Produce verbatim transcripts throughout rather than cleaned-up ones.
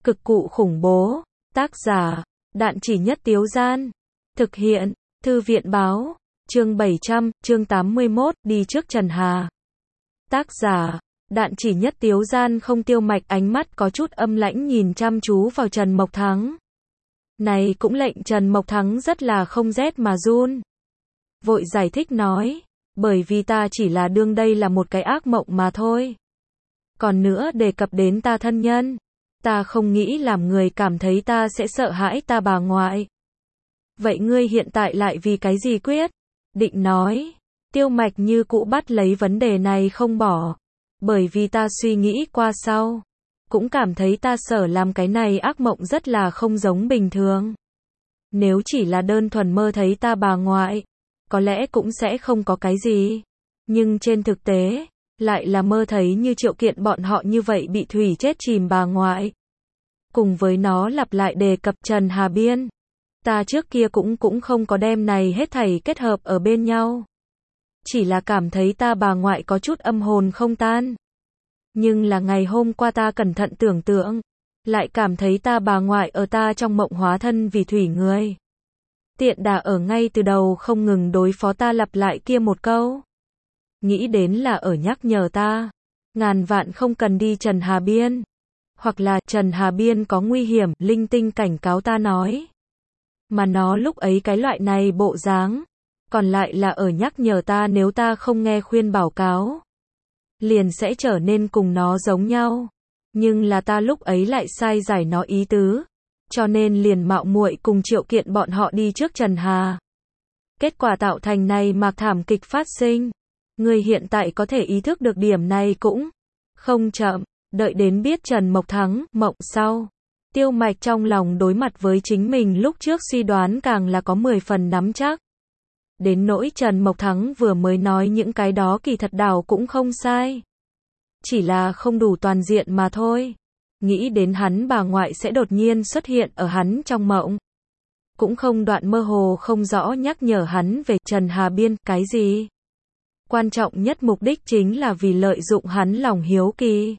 Cực cụ khủng bố. Tác giả, Đạn Chỉ Nhất Tiếu Gian. Thực hiện, Thư viện Báo. Chương bảy trăm, chương tám mươi mốt, đi trước Trần Hà. Tác giả, Đạn Chỉ Nhất Tiếu Gian. Không Tiêu Mạch ánh mắt có chút âm lãnh nhìn chăm chú vào Trần Mộc Thắng. Này cũng lệnh Trần Mộc Thắng rất là không rét mà run. Vội giải thích nói, bởi vì ta chỉ là đương đây là một cái ác mộng mà thôi. Còn nữa đề cập đến ta thân nhân, ta không nghĩ làm người cảm thấy ta sẽ sợ hãi ta bà ngoại. Vậy ngươi hiện tại lại vì cái gì quyết định nói? Tiêu Mạch như cũ bắt lấy vấn đề này không bỏ. Bởi vì ta suy nghĩ qua sau, cũng cảm thấy ta sở làm cái này ác mộng rất là không giống bình thường. Nếu chỉ là đơn thuần mơ thấy ta bà ngoại, có lẽ cũng sẽ không có cái gì. Nhưng trên thực tế, lại là mơ thấy như Triệu Kiện bọn họ như vậy bị thủy chết chìm bà ngoại. Cùng với nó lặp lại đề cập Trần Hà Biên. Ta trước kia cũng cũng không có đem này hết thảy kết hợp ở bên nhau. Chỉ là cảm thấy ta bà ngoại có chút âm hồn không tan. Nhưng là ngày hôm qua ta cẩn thận tưởng tượng, lại cảm thấy ta bà ngoại ở ta trong mộng hóa thân vì thủy người. Tiện đà ở ngay từ đầu không ngừng đối phó ta lặp lại kia một câu. Nghĩ đến là ở nhắc nhở ta, ngàn vạn không cần đi Trần Hà Biên. Hoặc là Trần Hà Biên có nguy hiểm, linh tinh cảnh cáo ta nói. Mà nó lúc ấy cái loại này bộ dáng, còn lại là ở nhắc nhở ta nếu ta không nghe khuyên bảo cáo, liền sẽ trở nên cùng nó giống nhau. Nhưng là ta lúc ấy lại sai giải nó ý tứ, cho nên liền mạo muội cùng Triệu Kiện bọn họ đi trước Trần Hà. Kết quả tạo thành này mạc thảm kịch phát sinh. Người hiện tại có thể ý thức được điểm này cũng không chậm. Đợi đến biết Trần Mộc Thắng mộng sau, Tiêu Mạch trong lòng đối mặt với chính mình lúc trước suy đoán càng là có mười phần nắm chắc. Đến nỗi Trần Mộc Thắng vừa mới nói những cái đó kỳ thật đảo cũng không sai. Chỉ là không đủ toàn diện mà thôi. Nghĩ đến hắn bà ngoại sẽ đột nhiên xuất hiện ở hắn trong mộng. Cũng không đoạn mơ hồ không rõ nhắc nhở hắn về Trần Hà Biên, cái gì. Quan trọng nhất mục đích chính là vì lợi dụng hắn lòng hiếu kỳ.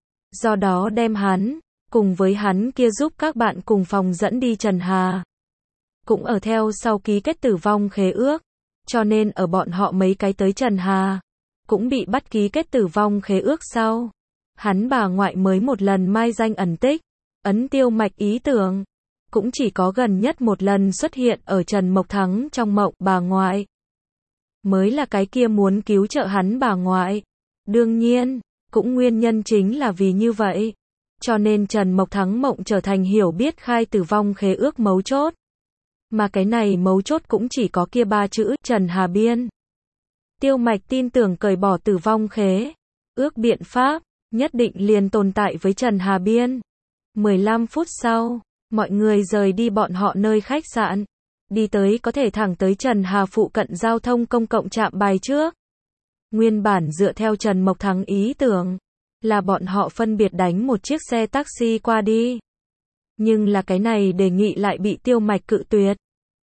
Do đó đem hắn, cùng với hắn kia giúp các bạn cùng phòng dẫn đi Trần Hà. Cũng ở theo sau ký kết tử vong khế ước. Cho nên ở bọn họ mấy cái tới Trần Hà, cũng bị bắt ký kết tử vong khế ước sau. Hắn bà ngoại mới một lần mai danh ẩn tích, ấn Tiêu Mạch ý tưởng. Cũng chỉ có gần nhất một lần xuất hiện ở Trần Mộc Thắng trong mộng bà ngoại. Mới là cái kia muốn cứu trợ hắn bà ngoại. Đương nhiên, cũng nguyên nhân chính là vì như vậy. Cho nên Trần Mộc Thắng mộng trở thành hiểu biết khai tử vong khế ước mấu chốt. Mà cái này mấu chốt cũng chỉ có kia ba chữ Trần Hà Biên. Tiêu Mạch tin tưởng cởi bỏ tử vong khế ước biện pháp, nhất định liền tồn tại với Trần Hà Biên. mười lăm phút sau, mọi người rời đi bọn họ nơi khách sạn. Đi tới có thể thẳng tới Trần Hà phụ cận giao thông công cộng trạm bài trước. Nguyên bản dựa theo Trần Mộc Thắng ý tưởng, là bọn họ phân biệt đánh một chiếc xe taxi qua đi. Nhưng là cái này đề nghị lại bị Tiêu Mạch cự tuyệt.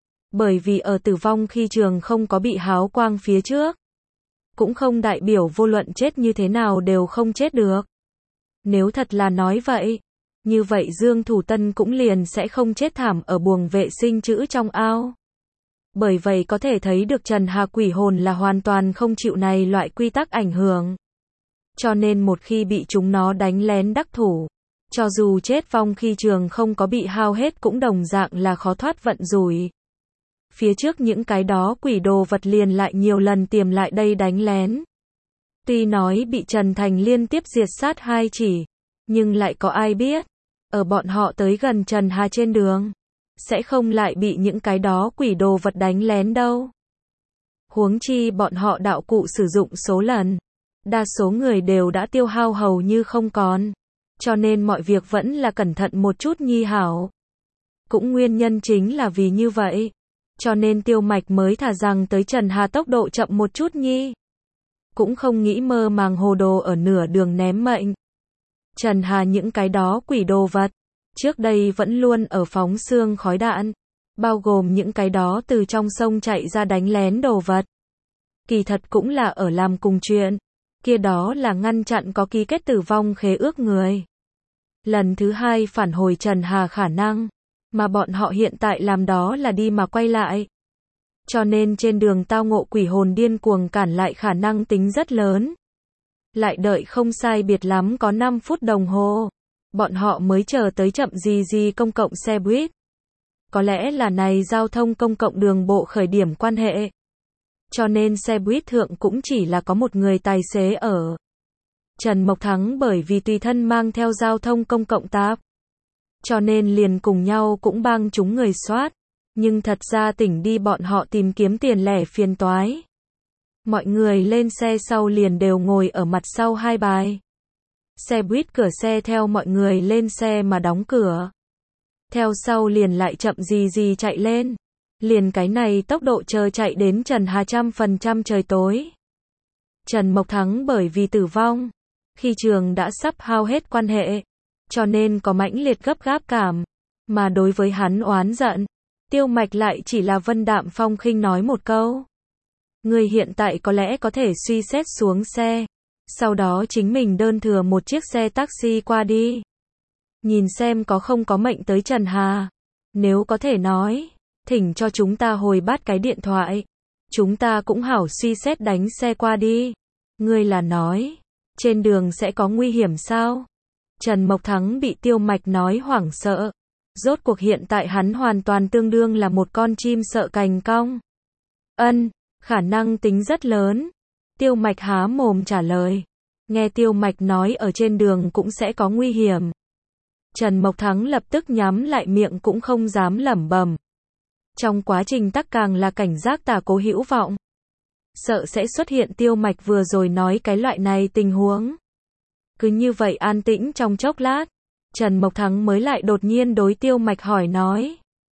Bởi vì ở tử vong khi trường không có bị háo quang phía trước. Cũng không đại biểu vô luận chết như thế nào đều không chết được. Nếu thật là nói vậy, như vậy Dương Thủ Tân cũng liền sẽ không chết thảm ở buồng vệ sinh chữ trong ao. Bởi vậy có thể thấy được Trần Hà quỷ hồn là hoàn toàn không chịu này loại quy tắc ảnh hưởng. Cho nên một khi bị chúng nó đánh lén đắc thủ, cho dù chết vong khi trường không có bị hao hết cũng đồng dạng là khó thoát vận rủi. Phía trước những cái đó quỷ đồ vật liền lại nhiều lần tiềm lại đây đánh lén. Tuy nói bị Trần Thành liên tiếp diệt sát hai chỉ, nhưng lại có ai biết, ở bọn họ tới gần Trần Hà trên đường, sẽ không lại bị những cái đó quỷ đồ vật đánh lén đâu. Huống chi bọn họ đạo cụ sử dụng số lần, đa số người đều đã tiêu hao hầu như không còn, cho nên mọi việc vẫn là cẩn thận một chút nhi hảo. Cũng nguyên nhân chính là vì như vậy, cho nên Tiêu Mạch mới thả rằng tới Trần Hà tốc độ chậm một chút nhi. Cũng không nghĩ mơ màng hồ đồ ở nửa đường ném mệnh. Trần Hà những cái đó quỷ đồ vật, trước đây vẫn luôn ở phóng xương khói đạn, bao gồm những cái đó từ trong sông chạy ra đánh lén đồ vật. Kỳ thật cũng là ở làm cùng chuyện, kia đó là ngăn chặn có ký kết tử vong khế ước người. lần thứ hai phản hồi Trần Hà khả năng, mà bọn họ hiện tại làm đó là đi mà quay lại. Cho nên trên đường tao ngộ quỷ hồn điên cuồng cản lại khả năng tính rất lớn. Lại đợi không sai biệt lắm có năm phút đồng hồ, bọn họ mới chờ tới chậm gì gì công cộng xe buýt. Có lẽ là này giao thông công cộng đường bộ khởi điểm quan hệ. Cho nên xe buýt thượng cũng chỉ là có một người tài xế ở. Trần Mộc Thắng bởi vì tùy thân mang theo giao thông công cộng tạp. Cho nên liền cùng nhau cũng bang chúng người soát. Nhưng thật ra tỉnh đi bọn họ tìm kiếm tiền lẻ phiền toái. Mọi người lên xe sau liền đều ngồi ở mặt sau hai bài. Xe buýt cửa xe theo mọi người lên xe mà đóng cửa. Theo sau liền lại chậm gì gì chạy lên. Liền cái này tốc độ chờ chạy đến Trần Hà trăm phần trăm trời tối. Trần Mộc Thắng bởi vì tử vong, khi trường đã sắp hao hết quan hệ, cho nên có mãnh liệt gấp gáp cảm, mà đối với hắn oán giận, Tiêu Mạch lại chỉ là vân đạm phong khinh nói một câu. Người hiện tại có lẽ có thể suy xét xuống xe, sau đó chính mình đơn thừa một chiếc xe taxi qua đi. Nhìn xem có không có mệnh tới Trần Hà. Nếu có thể nói, thỉnh cho chúng ta hồi bát cái điện thoại. Chúng ta cũng hảo suy xét đánh xe qua đi. Ngươi là nói, trên đường sẽ có nguy hiểm sao? Trần Mộc Thắng bị Tiêu Mạch nói hoảng sợ. Rốt cuộc hiện tại hắn hoàn toàn tương đương là một con chim sợ cành cong. Ân, khả năng tính rất lớn. Tiêu Mạch há mồm trả lời. Nghe Tiêu Mạch nói ở trên đường cũng sẽ có nguy hiểm. Trần Mộc Thắng lập tức nhắm lại miệng cũng không dám lẩm bẩm. Trong quá trình tắc càng là cảnh giác tà cố hữu vọng. Sợ sẽ xuất hiện Tiêu Mạch vừa rồi nói cái loại này tình huống. Cứ như vậy an tĩnh trong chốc lát, Trần Mộc Thắng mới lại đột nhiên đối Tiêu Mạch hỏi nói.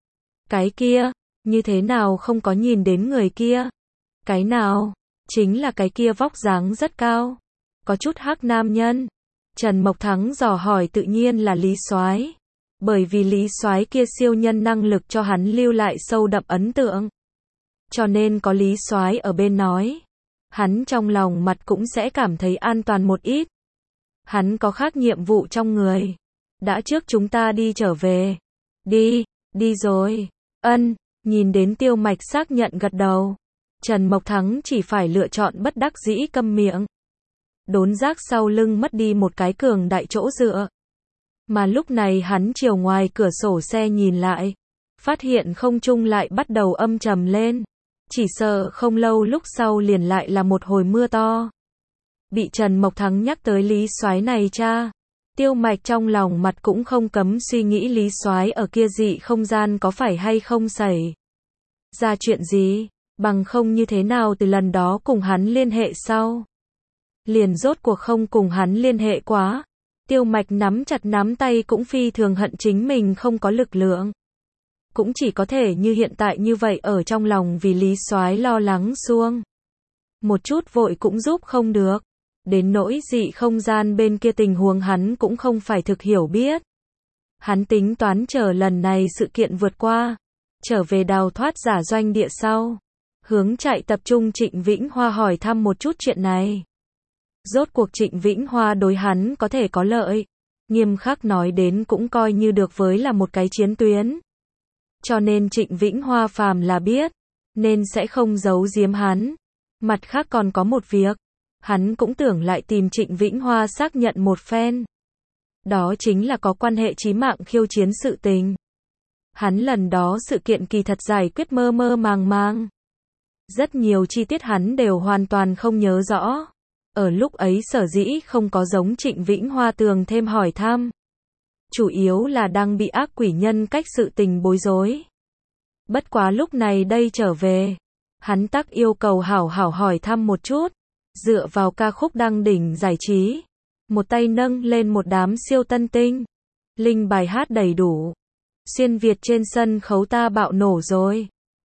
Cái kia, như thế nào không có nhìn đến người kia? Cái nào? Chính là cái kia vóc dáng rất cao, có chút hắc nam nhân. Trần Mộc Thắng dò hỏi tự nhiên là Lý Soái, bởi vì Lý Soái kia siêu nhân năng lực cho hắn lưu lại sâu đậm ấn tượng. Cho nên có Lý Soái ở bên nói, hắn trong lòng mặt cũng sẽ cảm thấy an toàn một ít. Hắn có khác nhiệm vụ trong người. Đã trước chúng ta đi trở về. Đi, đi rồi. Ân, nhìn đến Tiêu Mạch xác nhận gật đầu. Trần Mộc Thắng chỉ phải lựa chọn bất đắc dĩ câm miệng. Đốn giác sau lưng mất đi một cái cường đại chỗ dựa. Mà lúc này hắn chiều ngoài cửa sổ xe nhìn lại, phát hiện không trung lại bắt đầu âm trầm lên. Chỉ sợ không lâu lúc sau liền lại là một hồi mưa to. Bị Trần Mộc Thắng nhắc tới Lý Soái này cha, Tiêu Mạch trong lòng mặt cũng không cấm suy nghĩ Lý Soái ở kia dị không gian có phải hay không xảy ra chuyện gì, bằng không như thế nào từ lần đó cùng hắn liên hệ sau. Liền rốt cuộc không cùng hắn liên hệ quá. Tiêu Mạch nắm chặt nắm tay cũng phi thường hận chính mình không có lực lượng. Cũng chỉ có thể như hiện tại như vậy ở trong lòng vì Lý Soái lo lắng xuông. Một chút vội cũng giúp không được. Đến nỗi dị không gian bên kia tình huống hắn cũng không phải thực hiểu biết. Hắn tính toán chờ lần này sự kiện vượt qua, trở về đào thoát giả doanh địa sau. Hướng chạy tập trung Trịnh Vĩnh Hoa hỏi thăm một chút chuyện này. Rốt cuộc Trịnh Vĩnh Hoa đối hắn có thể có lợi. Nghiêm khắc nói đến cũng coi như được với là một cái chiến tuyến. Cho nên Trịnh Vĩnh Hoa phàm là biết, nên sẽ không giấu giếm hắn. Mặt khác còn có một việc, hắn cũng tưởng lại tìm Trịnh Vĩnh Hoa xác nhận một phen. Đó chính là có quan hệ chí mạng khiêu chiến sự tình. Hắn lần đó sự kiện kỳ thật giải quyết mơ mơ màng màng. Rất nhiều chi tiết hắn đều hoàn toàn không nhớ rõ. Ở lúc ấy sở dĩ không có giống Trịnh Vĩnh Hoa tường thêm hỏi thăm. Chủ yếu là đang bị ác quỷ nhân cách sự tình bối rối. Bất quá lúc này đây trở về, hắn tắc yêu cầu hảo hảo hỏi thăm một chút. Dựa vào ca khúc đăng đỉnh giải trí, một tay nâng lên một đám siêu tân tinh. Linh bài hát đầy đủ. Xuyên Việt trên sân khấu ta bạo nổ rồi.